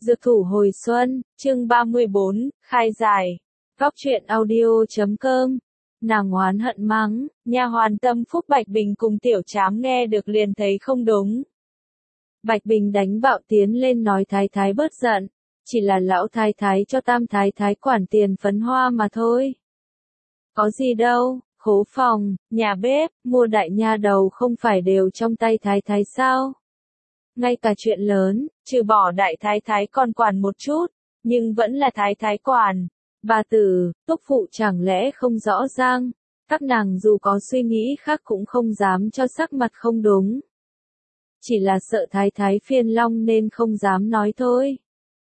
Dược thủ hồi xuân, chương 34, khai giải. Góc truyện audio.com. Nàng oán hận mắng, nha hoàn tâm phúc Bạch Bình cùng Tiểu Trám nghe được liền thấy không đúng. Bạch Bình đánh bạo tiến lên nói thái thái bớt giận, chỉ là lão thái thái cho tam thái thái quản tiền phấn hoa mà thôi. Có gì đâu, khố phòng, nhà bếp, mua đại nha đầu không phải đều trong tay thái thái sao? Ngay cả chuyện lớn, trừ bỏ đại thái thái còn quản một chút, nhưng vẫn là thái thái quản. Bà tử, túc phụ chẳng lẽ không rõ ràng, các nàng dù có suy nghĩ khác cũng không dám cho sắc mặt không đúng. Chỉ là sợ thái thái phiền long nên không dám nói thôi.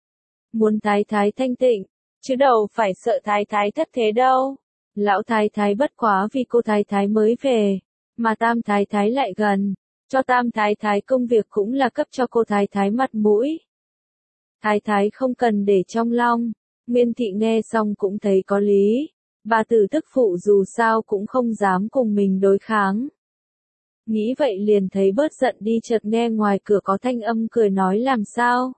Muốn thái thái thanh tịnh, chứ đâu phải sợ thái thái thất thế đâu. Lão thái thái bất quá vì cô thái thái mới về, mà tam thái thái lại gần. Cho tam thái thái công việc cũng là cấp cho cô thái thái mặt mũi. Thái thái không cần để trong lòng, Nguyên thị nghe xong cũng thấy có lý. Bà tử tức phụ dù sao cũng không dám cùng mình đối kháng. Nghĩ vậy liền thấy bớt giận đi, chợt nghe ngoài cửa có thanh âm cười nói làm sao?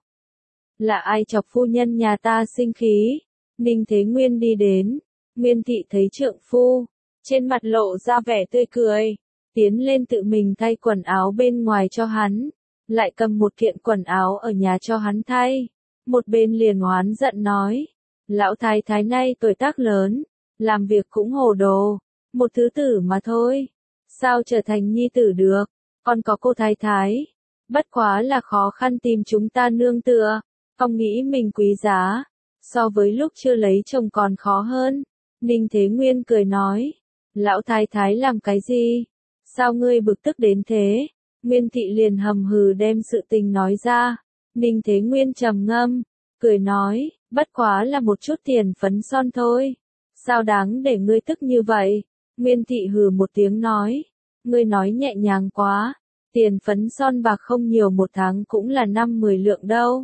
Là ai chọc phu nhân nhà ta sinh khí? Ninh Thế Nguyên đi đến, Nguyên thị thấy trượng phu, trên mặt lộ ra vẻ tươi cười. Tiến lên tự mình thay quần áo bên ngoài cho hắn, lại cầm một kiện quần áo ở nhà cho hắn thay. Một bên liền oán giận nói, lão thái thái nay tuổi tác lớn, làm việc cũng hồ đồ, một thứ tử mà thôi, sao trở thành nhi tử được, còn có cô thái thái, bất quá là khó khăn tìm chúng ta nương tựa, không nghĩ mình quý giá, so với lúc chưa lấy chồng còn khó hơn. Ninh Thế Nguyên cười nói, lão thái thái làm cái gì? Sao ngươi bực tức đến thế? Nguyên thị liền hầm hừ đem sự tình nói ra. Ninh Thế Nguyên trầm ngâm, cười nói, bất quá là một chút tiền phấn son thôi. Sao đáng để ngươi tức như vậy? Nguyên thị hừ một tiếng nói, ngươi nói nhẹ nhàng quá, tiền phấn son bạc không nhiều một tháng cũng là 5-10 lượng đâu.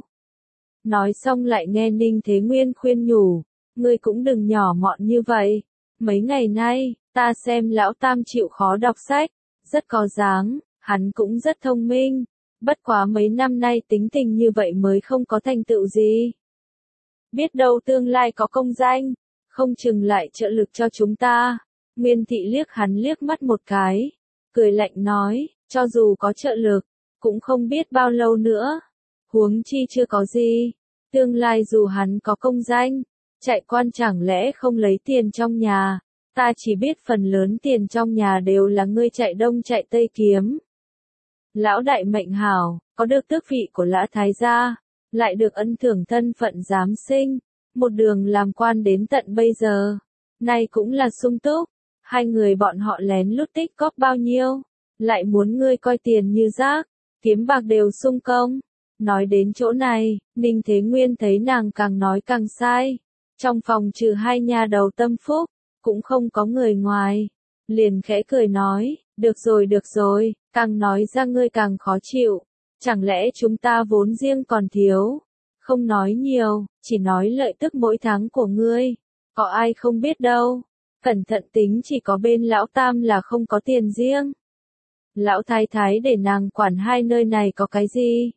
Nói xong lại nghe Ninh Thế Nguyên khuyên nhủ, ngươi cũng đừng nhỏ mọn như vậy. Mấy ngày nay, ta xem lão tam chịu khó đọc sách, rất có dáng, hắn cũng rất thông minh, bất quá mấy năm nay tính tình như vậy mới không có thành tựu gì. Biết đâu tương lai có công danh, không chừng lại trợ lực cho chúng ta. Nguyên thị liếc hắn liếc mắt một cái, cười lạnh nói, cho dù có trợ lực, cũng không biết bao lâu nữa. Huống chi chưa có gì, tương lai dù hắn có công danh, chạy quan chẳng lẽ không lấy tiền trong nhà. Ta chỉ biết phần lớn tiền trong nhà đều là ngươi chạy đông chạy tây kiếm. Lão đại mệnh hảo, có được tước vị của lã thái gia, lại được ân thưởng thân phận giám sinh, một đường làm quan đến tận bây giờ. Nay cũng là sung túc, hai người bọn họ lén lút tích góp bao nhiêu, lại muốn ngươi coi tiền như rác, kiếm bạc đều sung công. Nói đến chỗ này, Ninh Thế Nguyên thấy nàng càng nói càng sai. Trong phòng trừ hai nha đầu tâm phúc, cũng không có người ngoài, liền khẽ cười nói, được rồi, càng nói ra ngươi càng khó chịu, chẳng lẽ chúng ta vốn riêng còn thiếu, không nói nhiều, chỉ nói lợi tức mỗi tháng của ngươi, có ai không biết đâu, cẩn thận tính chỉ có bên lão tam là không có tiền riêng. Lão thái thái để nàng quản hai nơi này có cái gì?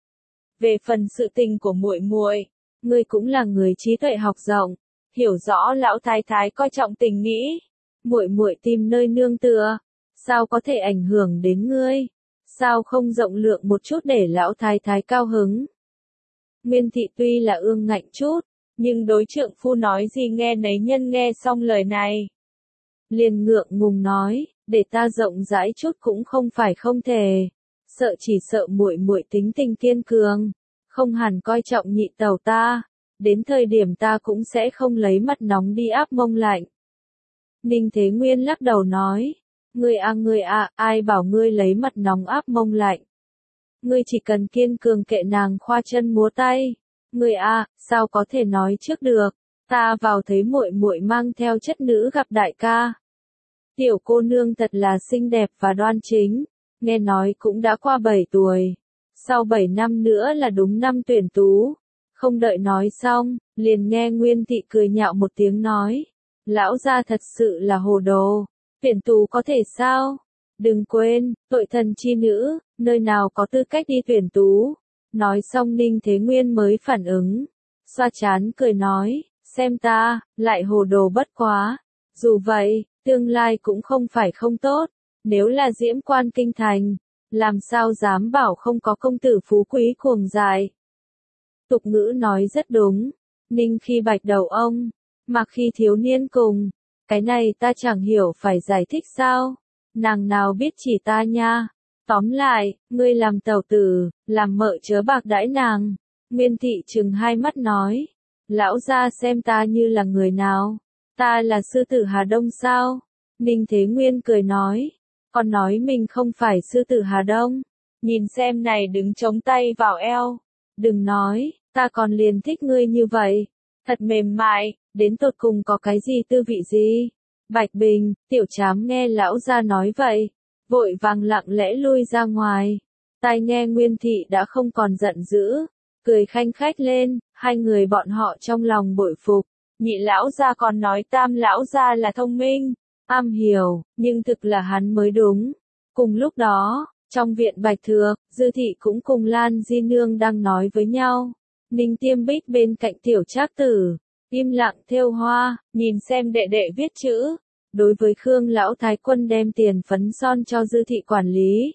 Về phần sự tình của muội muội, ngươi cũng là người trí tuệ học rộng, hiểu rõ lão thái thái coi trọng tình nghĩ, muội muội tìm nơi nương tựa, sao có thể ảnh hưởng đến ngươi? Sao không rộng lượng một chút để lão thái thái cao hứng? Nguyên thị tuy là ương ngạnh chút, nhưng đối trượng phu nói gì nghe nấy nhân nghe xong lời này, liền ngượng ngùng nói, để ta rộng rãi chút cũng không phải không thể, chỉ sợ muội muội tính tình kiên cường, không hẳn coi trọng nhị tẩu ta. Đến thời điểm ta cũng sẽ không lấy mặt nóng đi áp mông lạnh. Ninh Thế Nguyên lắc đầu nói, ngươi ai bảo ngươi lấy mặt nóng áp mông lạnh. Ngươi chỉ cần kiên cường kệ nàng khoa chân múa tay. Ngươi sao có thể nói trước được, ta vào thấy muội muội mang theo chất nữ gặp đại ca. Tiểu cô nương thật là xinh đẹp và đoan chính, nghe nói cũng đã qua 7 tuổi. Sau 7 năm nữa là đúng năm tuyển tú. Không đợi nói xong, liền nghe Nguyên thị cười nhạo một tiếng nói, lão gia thật sự là hồ đồ, tuyển tú có thể sao? Đừng quên, tội thần chi nữ, nơi nào có tư cách đi tuyển tú, Nói xong Ninh Thế Nguyên mới phản ứng. Xoa trán cười nói, xem ta, lại hồ đồ bất quá. Dù vậy, tương lai cũng không phải không tốt. Nếu là Diễm Quan kinh thành, làm sao dám bảo không có công tử phú quý cuồng dại. Tục ngữ nói rất đúng. Ninh khi bạch đầu ông, mặc khi thiếu niên cùng. Cái này ta chẳng hiểu phải giải thích sao. Nàng nào biết chỉ ta nha. Tóm lại, ngươi làm tẩu tử, làm mợ chớ bạc đãi nàng. Nguyên thị trừng hai mắt nói. Lão gia xem ta như là người nào. Ta là sư tử Hà Đông sao? Ninh Thế Nguyên cười nói. Còn nói mình không phải sư tử Hà Đông. Nhìn xem này đứng chống tay vào eo. Đừng nói, ta còn liền thích ngươi như vậy. Thật mềm mại, đến tột cùng có cái gì tư vị gì? Bạch Bình, Tiểu Trám nghe lão gia nói vậy. Vội vàng lặng lẽ lui ra ngoài. Tai nghe Nguyên thị đã không còn giận dữ. Cười khanh khách lên, hai người bọn họ trong lòng bội phục. Nhị lão gia còn nói tam lão gia là thông minh, am hiểu, nhưng thực là hắn mới đúng. Cùng lúc đó, trong viện Bạch Thược, Dư thị cũng cùng Lan Di Nương đang nói với nhau. Ninh Tiêm Bích bên cạnh Tiểu Trác Tử, im lặng thêu hoa, nhìn xem đệ đệ viết chữ. Đối với Khương lão thái quân đem tiền phấn son cho Dư thị quản lý.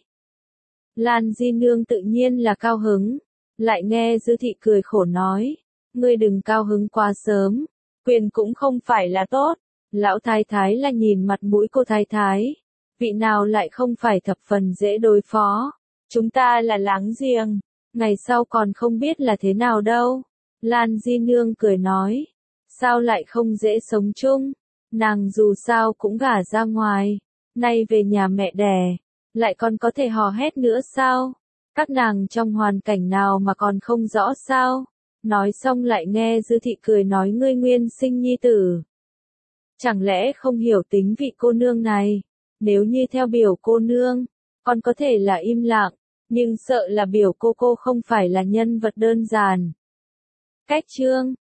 Lan Di Nương tự nhiên là cao hứng, lại nghe Dư thị cười khổ nói, ngươi đừng cao hứng quá sớm, quyền cũng không phải là tốt. Lão thái thái là nhìn mặt mũi cô thái thái, vị nào lại không phải thập phần dễ đối phó. Chúng ta là láng giềng, ngày sau còn không biết là thế nào đâu. Lan Di Nương cười nói, sao lại không dễ sống chung, nàng dù sao cũng gả ra ngoài, nay về nhà mẹ đẻ, lại còn có thể hò hét nữa sao? Các nàng trong hoàn cảnh nào mà còn không rõ sao? Nói xong lại nghe Dư thị cười nói ngươi nguyên sinh nhi tử. Chẳng lẽ không hiểu tính vị cô nương này? Nếu như theo biểu cô nương, còn có thể là im lặng, nhưng sợ là biểu cô không phải là nhân vật đơn giản. Cách chương